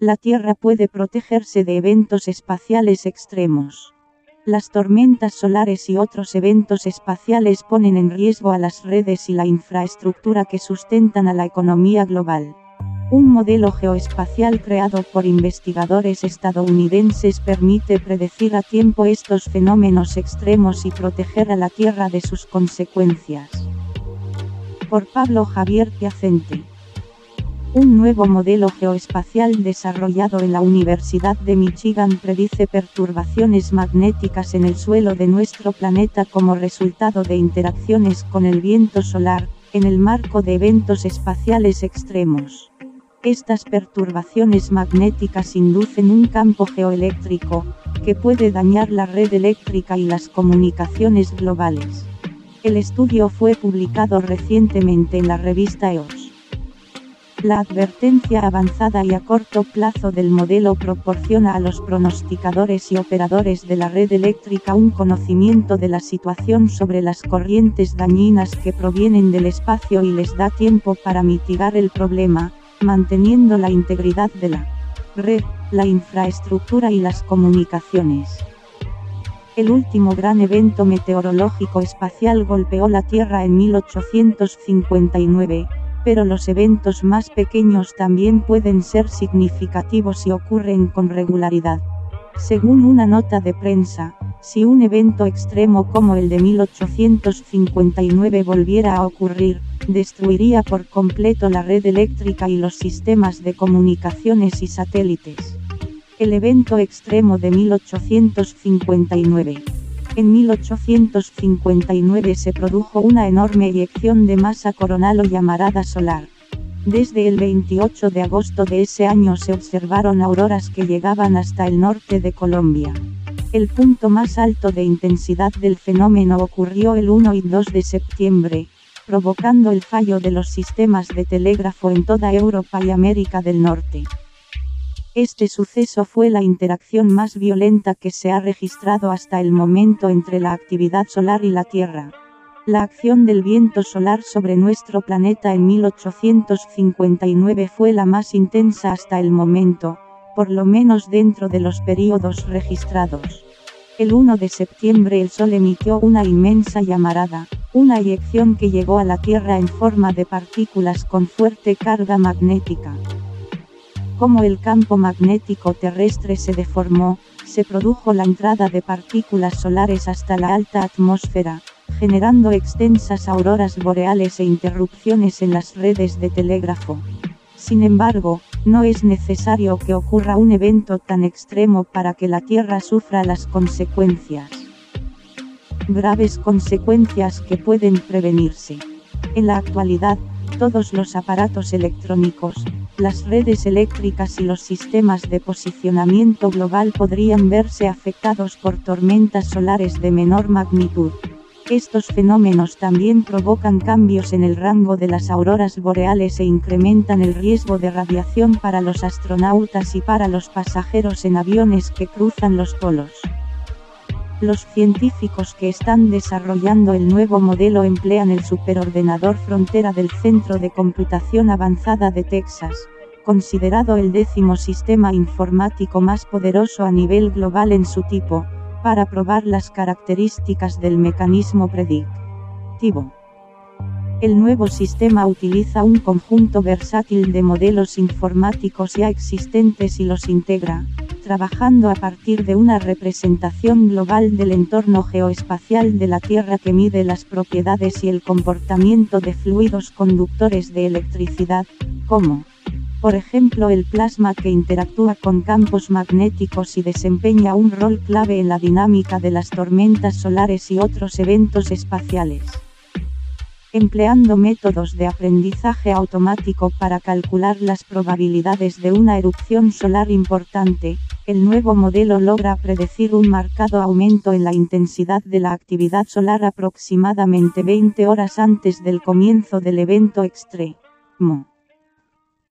La Tierra puede protegerse de eventos espaciales extremos. Las tormentas solares y otros eventos espaciales ponen en riesgo a las redes y la infraestructura que sustentan a la economía global. Un modelo geoespacial creado por investigadores estadounidenses permite predecir a tiempo estos fenómenos extremos y proteger a la Tierra de sus consecuencias. Por Pablo Javier Piacente. Un nuevo modelo geoespacial desarrollado en la Universidad de Michigan predice perturbaciones magnéticas en el suelo de nuestro planeta como resultado de interacciones con el viento solar, en el marco de eventos espaciales extremos. Estas perturbaciones magnéticas inducen un campo geoeléctrico, que puede dañar la red eléctrica y las comunicaciones globales. El estudio fue publicado recientemente en la revista EOS. La advertencia avanzada y a corto plazo del modelo proporciona a los pronosticadores y operadores de la red eléctrica un conocimiento de la situación sobre las corrientes dañinas que provienen del espacio y les da tiempo para mitigar el problema, manteniendo la integridad de la red, la infraestructura y las comunicaciones. El último gran evento meteorológico espacial golpeó la Tierra en 1859. Pero los eventos más pequeños también pueden ser significativos y ocurren con regularidad. Según una nota de prensa, si un evento extremo como el de 1859 volviera a ocurrir, destruiría por completo la red eléctrica y los sistemas de comunicaciones y satélites. El evento extremo de 1859. En 1859 se produjo una enorme eyección de masa coronal o llamarada solar. Desde el 28 de agosto de ese año se observaron auroras que llegaban hasta el norte de Colombia. El punto más alto de intensidad del fenómeno ocurrió el 1 y 2 de septiembre, provocando el fallo de los sistemas de telégrafo en toda Europa y América del Norte. Este suceso fue la interacción más violenta que se ha registrado hasta el momento entre la actividad solar y la Tierra. La acción del viento solar sobre nuestro planeta en 1859 fue la más intensa hasta el momento, por lo menos dentro de los períodos registrados. El 1 de septiembre el Sol emitió una inmensa llamarada, una eyección que llegó a la Tierra en forma de partículas con fuerte carga magnética. Como el campo magnético terrestre se deformó, se produjo la entrada de partículas solares hasta la alta atmósfera, generando extensas auroras boreales e interrupciones en las redes de telégrafo. Sin embargo, no es necesario que ocurra un evento tan extremo para que la Tierra sufra las consecuencias. Graves consecuencias que pueden prevenirse. En la actualidad, todos los aparatos electrónicos, las redes eléctricas y los sistemas de posicionamiento global podrían verse afectados por tormentas solares de menor magnitud. Estos fenómenos también provocan cambios en el rango de las auroras boreales e incrementan el riesgo de radiación para los astronautas y para los pasajeros en aviones que cruzan los polos. Los científicos que están desarrollando el nuevo modelo emplean el superordenador Frontera del Centro de Computación Avanzada de Texas, considerado el 10º sistema informático más poderoso a nivel global en su tipo, para probar las características del mecanismo predictivo. El nuevo sistema utiliza un conjunto versátil de modelos informáticos ya existentes y los integra, trabajando a partir de una representación global del entorno geoespacial de la Tierra que mide las propiedades y el comportamiento de fluidos conductores de electricidad, como, por ejemplo, el plasma que interactúa con campos magnéticos y desempeña un rol clave en la dinámica de las tormentas solares y otros eventos espaciales. Empleando métodos de aprendizaje automático para calcular las probabilidades de una erupción solar importante, el nuevo modelo logra predecir un marcado aumento en la intensidad de la actividad solar aproximadamente 20 horas antes del comienzo del evento extremo.